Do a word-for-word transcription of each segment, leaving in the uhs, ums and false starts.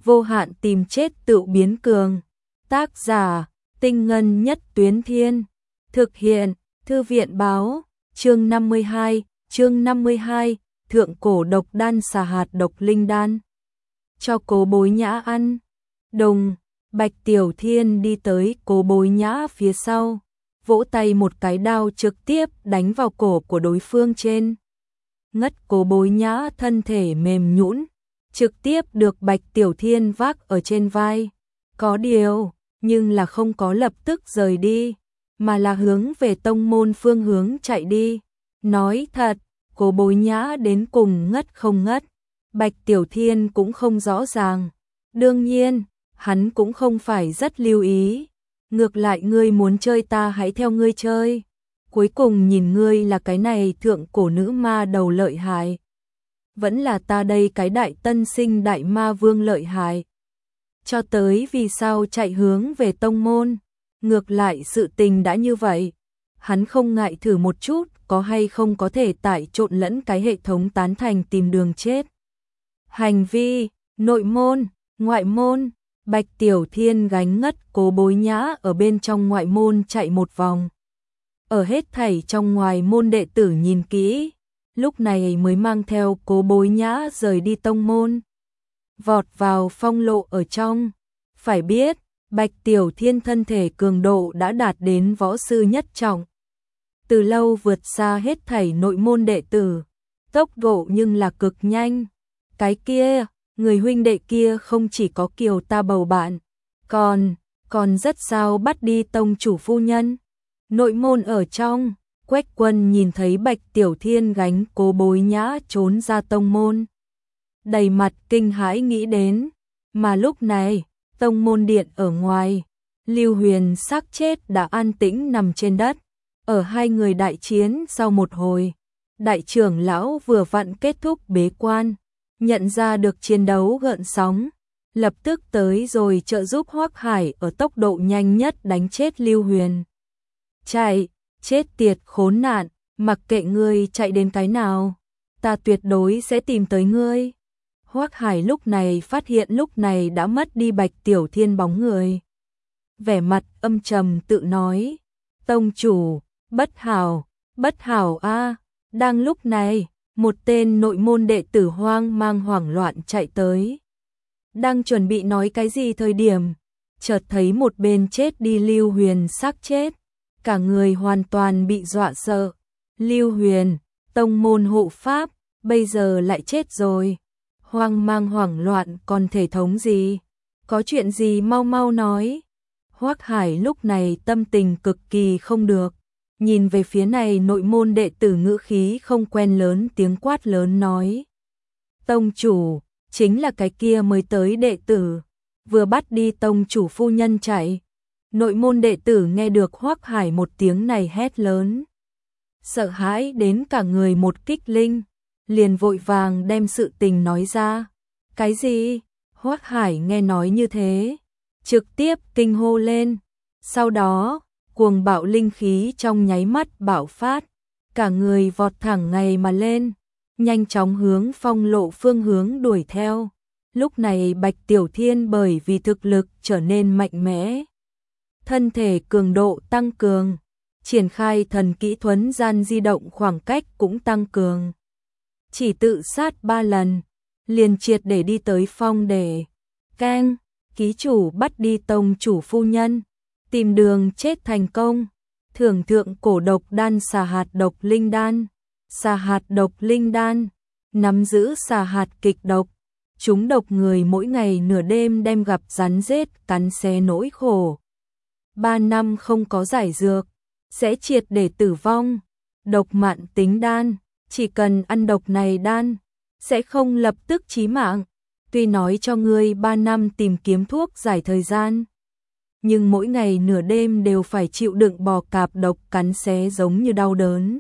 vô hạn tìm chết tự biến cường. Tác giả, Tinh Ngân Nhất Tuyến Thiên. Thực hiện, Thư viện Báo. Chương năm mươi hai, chương năm mươi hai, thượng cổ độc đan xà hạt độc linh đan. Cho Cố Bối Nhã ăn. Đùng, Bạch Tiểu Thiên đi tới Cố Bối Nhã phía sau, vỗ tay một cái đao trực tiếp đánh vào cổ của đối phương trên. Ngất Cố Bối Nhã thân thể mềm nhũn, trực tiếp được Bạch Tiểu Thiên vác ở trên vai. Có điều, nhưng là không có lập tức rời đi, mà là hướng về tông môn phương hướng chạy đi. Nói thật, Cố Bối Nhã đến cùng ngất không ngất, Bạch Tiểu Thiên cũng không rõ ràng. Đương nhiên, hắn cũng không phải rất lưu ý. Ngược lại ngươi muốn chơi ta hãy theo ngươi chơi. Cuối cùng nhìn ngươi là cái này thượng cổ nữ ma đầu lợi hại, vẫn là ta đây cái đại tân sinh đại ma vương lợi hại. Cho tới vì sao chạy hướng về tông môn, ngược lại sự tình đã như vậy, hắn không ngại thử một chút có hay không có thể tại trộn lẫn cái hệ thống tán thành tìm đường chết. Hành vi, nội môn, ngoại môn, Bạch Tiểu Thiên gánh ngất Cố Bối Nhã ở bên trong ngoại môn chạy một vòng. Ở hết thảy trong ngoài môn đệ tử nhìn kỹ, lúc này mới mang theo Cố Bối Nhã rời đi tông môn, vọt vào phong lộ ở trong. Phải biết, Bạch Tiểu Thiên thân thể cường độ đã đạt đến võ sư nhất trọng, từ lâu vượt xa hết thảy nội môn đệ tử, tốc độ nhưng là cực nhanh. Cái kia, người huynh đệ kia không chỉ có kiều ta bầu bạn, còn, còn rất sao bắt đi tông chủ phu nhân. Nội môn ở trong, Quách Quân nhìn thấy Bạch Tiểu Thiên gánh Cố Bối Nhã trốn ra tông môn, đầy mặt kinh hãi nghĩ đến, mà lúc này, tông môn điện ở ngoài, Lưu Huyền xác chết đã an tĩnh nằm trên đất. Ở hai người đại chiến sau một hồi, đại trưởng lão vừa vặn kết thúc bế quan, nhận ra được chiến đấu gợn sóng, lập tức tới rồi trợ giúp Hoắc Hải ở tốc độ nhanh nhất đánh chết Lưu Huyền. Chạy, chết tiệt khốn nạn, mặc kệ ngươi chạy đến cái nào, ta tuyệt đối sẽ tìm tới ngươi. Hoắc Hải lúc này phát hiện lúc này đã mất đi Bạch Tiểu Thiên bóng người, vẻ mặt âm trầm tự nói, tông chủ, bất hảo, bất hảo a. Đang lúc này, một tên nội môn đệ tử hoang mang hoảng loạn chạy tới. Đang chuẩn bị nói cái gì thời điểm, chợt thấy một bên chết đi Lưu Huyền xác chết, cả người hoàn toàn bị dọa sợ. Lưu Huyền, tông môn hộ pháp, bây giờ lại chết rồi. Hoang mang hoảng loạn còn thể thống gì? Có chuyện gì mau mau nói. Hoắc Hải lúc này tâm tình cực kỳ không được, nhìn về phía này nội môn đệ tử ngữ khí không quen lớn tiếng quát lớn nói. Tông chủ, chính là cái kia mới tới đệ tử, vừa bắt đi tông chủ phu nhân chạy. Nội môn đệ tử nghe được Hoắc Hải một tiếng này hét lớn, sợ hãi đến cả người một kích linh, liền vội vàng đem sự tình nói ra. Cái gì? Hoắc Hải nghe nói như thế, trực tiếp kinh hô lên, sau đó cuồng bạo linh khí trong nháy mắt bạo phát, cả người vọt thẳng ngày mà lên, nhanh chóng hướng phong lộ phương hướng đuổi theo. Lúc này Bạch Tiểu Thiên bởi vì thực lực trở nên mạnh mẽ, thân thể cường độ tăng cường, triển khai thần kỹ thuấn gian di động khoảng cách cũng tăng cường. Chỉ tự sát ba lần, liền triệt để đi tới phong để Keng, ký chủ bắt đi tông chủ phu nhân, tìm đường chết thành công, thưởng thượng cổ độc đan xà hạt độc linh đan. Xà hạt độc linh đan, nắm giữ xà hạt kịch độc, chúng độc người mỗi ngày nửa đêm đem gặp rắn rết cắn xé nỗi khổ. Ba năm không có giải dược, sẽ triệt để tử vong. Độc mạn tính đan, chỉ cần ăn độc này đan, sẽ không lập tức chí mạng. Tuy nói cho ngươi ba năm tìm kiếm thuốc giải thời gian, nhưng mỗi ngày nửa đêm đều phải chịu đựng bò cạp độc cắn xé giống như đau đớn.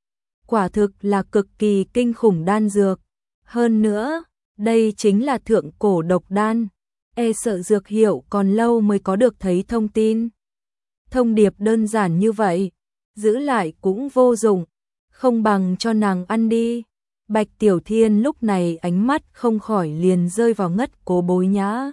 Quả thực là cực kỳ kinh khủng đan dược. Hơn nữa, đây chính là thượng cổ độc đan, e sợ dược hiệu còn lâu mới có được thấy thông tin. Thông điệp đơn giản như vậy, giữ lại cũng vô dụng, không bằng cho nàng ăn đi. Bạch Tiểu Thiên lúc này ánh mắt không khỏi liền rơi vào ngất Cố Bối Nhã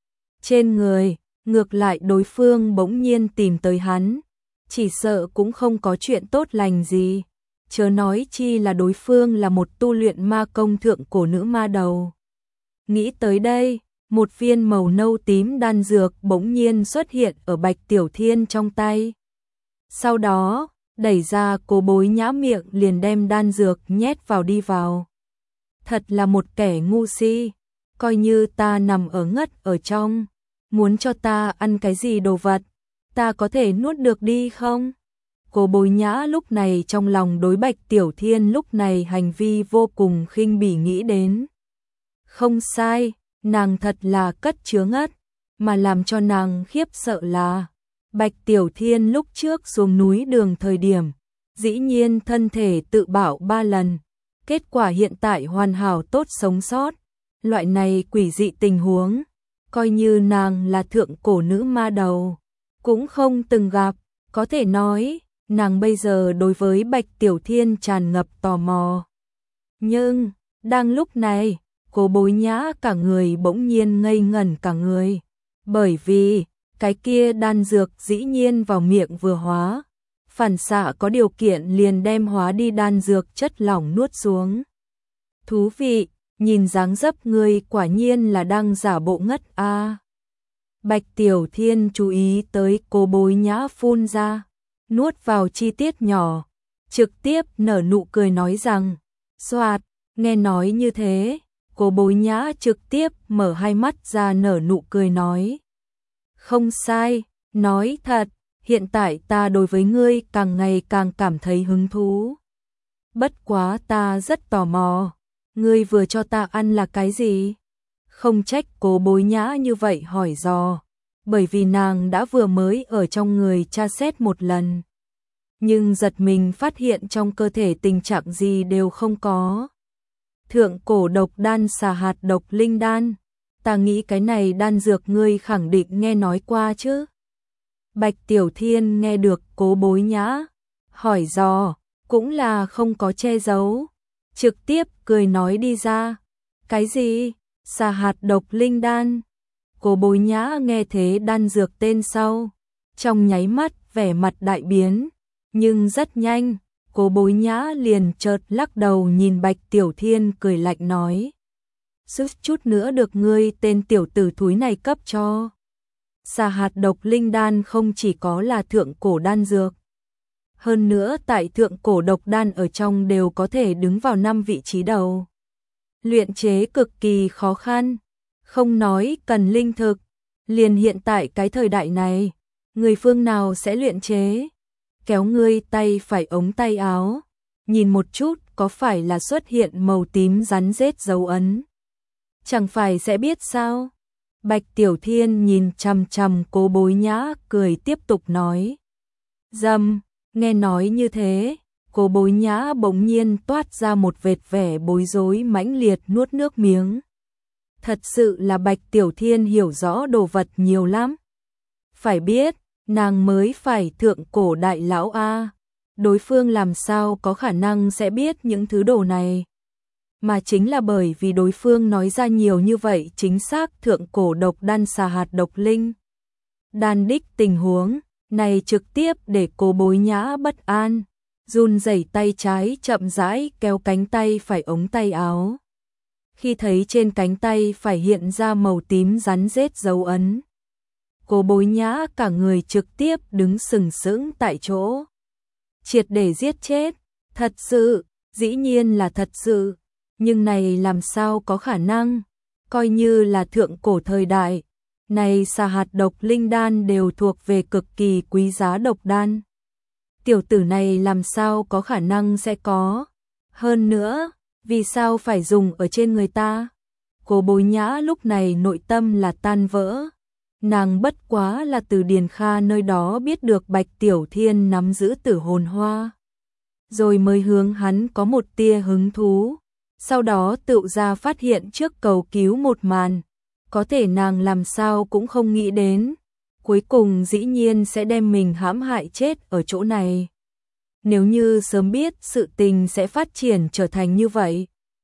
trên người, ngược lại đối phương bỗng nhiên tìm tới hắn, chỉ sợ cũng không có chuyện tốt lành gì, chớ nói chi là đối phương là một tu luyện ma công thượng cổ nữ ma đầu. Nghĩ tới đây, một viên màu nâu tím đan dược bỗng nhiên xuất hiện ở Bạch Tiểu Thiên trong tay. Sau đó, đẩy ra Cố Bối Nhã miệng liền đem đan dược nhét vào đi vào. Thật là một kẻ ngu si, coi như ta nằm ở ngất ở trong, muốn cho ta ăn cái gì đồ vật, ta có thể nuốt được đi không? Cố Bối Nhã lúc này trong lòng đối Bạch Tiểu Thiên lúc này hành vi vô cùng khinh bỉ nghĩ đến. Không sai, nàng thật là cất chứa ngất, mà làm cho nàng khiếp sợ là Bạch Tiểu Thiên lúc trước xuống núi đường thời điểm, dĩ nhiên thân thể tự bảo ba lần, kết quả hiện tại hoàn hảo tốt sống sót, loại này quỷ dị tình huống, coi như nàng là thượng cổ nữ ma đầu, cũng không từng gặp, có thể nói, nàng bây giờ đối với Bạch Tiểu Thiên tràn ngập tò mò. Nhưng, đang lúc này, Cố Bối Nhã cả người bỗng nhiên ngây ngẩn cả người, bởi vì cái kia đan dược dĩ nhiên vào miệng vừa hóa, phản xạ có điều kiện liền đem hóa đi đan dược chất lỏng nuốt xuống. Thú vị, nhìn dáng dấp ngươi quả nhiên là đang giả bộ ngất a. À. Bạch Tiểu Thiên chú ý tới Cố Bối Nhã phun ra, nuốt vào chi tiết nhỏ, trực tiếp nở nụ cười nói rằng, xoạt, nghe nói như thế, Cố Bối Nhã trực tiếp mở hai mắt ra nở nụ cười nói. Không sai, nói thật, hiện tại ta đối với ngươi càng ngày càng cảm thấy hứng thú. Bất quá ta rất tò mò, ngươi vừa cho ta ăn là cái gì? Không trách Cố Bối Nhã như vậy hỏi dò, bởi vì nàng đã vừa mới ở trong người tra xét một lần. Nhưng giật mình phát hiện trong cơ thể tình trạng gì đều không có. Thượng cổ độc đan xà hạt độc linh đan, ta nghĩ cái này đan dược ngươi khẳng định nghe nói qua chứ. Bạch Tiểu Thiên nghe được Cố Bối Nhã hỏi dò, cũng là không có che giấu, trực tiếp cười nói đi ra. Cái gì? Xà hạt độc linh đan? Cố Bối Nhã nghe thế đan dược tên sau, trong nháy mắt vẻ mặt đại biến, nhưng rất nhanh, Cố Bối Nhã liền chợt lắc đầu nhìn Bạch Tiểu Thiên cười lạnh nói. Sức chút nữa được ngươi tên tiểu tử thúi này cấp cho. Xà hạt độc linh đan không chỉ có là thượng cổ đan dược. Hơn nữa tại thượng cổ độc đan ở trong đều có thể đứng vào năm vị trí đầu. Luyện chế cực kỳ khó khăn, không nói cần linh thực. Liền hiện tại cái thời đại này, người phương nào sẽ luyện chế? Kéo ngươi tay phải ống tay áo, nhìn một chút có phải là xuất hiện màu tím rắn rết dấu ấn. Chẳng phải sẽ biết sao? Bạch Tiểu Thiên nhìn chằm chằm Cố Bối Nhã cười tiếp tục nói. Dâm, nghe nói như thế, Cố Bối Nhã bỗng nhiên toát ra một vệt vẻ bối rối mãnh liệt nuốt nước miếng. Thật sự là Bạch Tiểu Thiên hiểu rõ đồ vật nhiều lắm. Phải biết, nàng mới phải thượng cổ đại lão A, đối phương làm sao có khả năng sẽ biết những thứ đồ này. Mà chính là bởi vì đối phương nói ra nhiều như vậy chính xác thượng cổ độc đan xà hạt độc linh. Đan đích tình huống này trực tiếp để Cố Bối Nhã bất an, run rẩy tay trái chậm rãi kéo cánh tay phải ống tay áo. Khi thấy trên cánh tay phải hiện ra màu tím rắn rết dấu ấn, Cố Bối Nhã cả người trực tiếp đứng sừng sững tại chỗ. Triệt để giết chết, thật sự, dĩ nhiên là thật sự. Nhưng này làm sao có khả năng, coi như là thượng cổ thời đại, này xà hạt độc linh đan đều thuộc về cực kỳ quý giá độc đan. Tiểu tử này làm sao có khả năng sẽ có, hơn nữa, vì sao phải dùng ở trên người ta? Cố Bối Nhã lúc này nội tâm là tan vỡ, nàng bất quá là từ Điền Kha nơi đó biết được Bạch Tiểu Thiên nắm giữ tử hồn hoa, rồi mới hướng hắn có một tia hứng thú. Sau đó tự ra phát hiện trước cầu cứu một màn, có thể nàng làm sao cũng không nghĩ đến, cuối cùng dĩ nhiên sẽ đem mình hãm hại chết ở chỗ này. Nếu như sớm biết sự tình sẽ phát triển trở thành như vậy,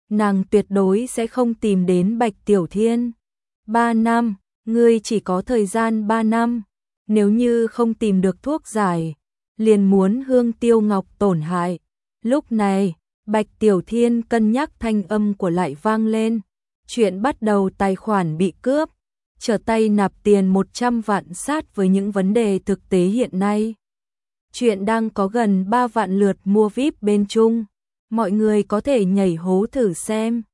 nàng tuyệt đối sẽ không tìm đến Bạch Tiểu Thiên. Ba năm, ngươi chỉ có thời gian ba năm, nếu như không tìm được thuốc giải, liền muốn Hương Tiêu Ngọc tổn hại. Lúc này, Bạch Tiểu Thiên cân nhắc thanh âm của lại vang lên, chuyện bắt đầu tài khoản bị cướp, trở tay nạp tiền một trăm vạn sát với những vấn đề thực tế hiện nay. Chuyện đang có gần ba vạn lượt mua vi ai pi bên Trung, mọi người có thể nhảy hố thử xem.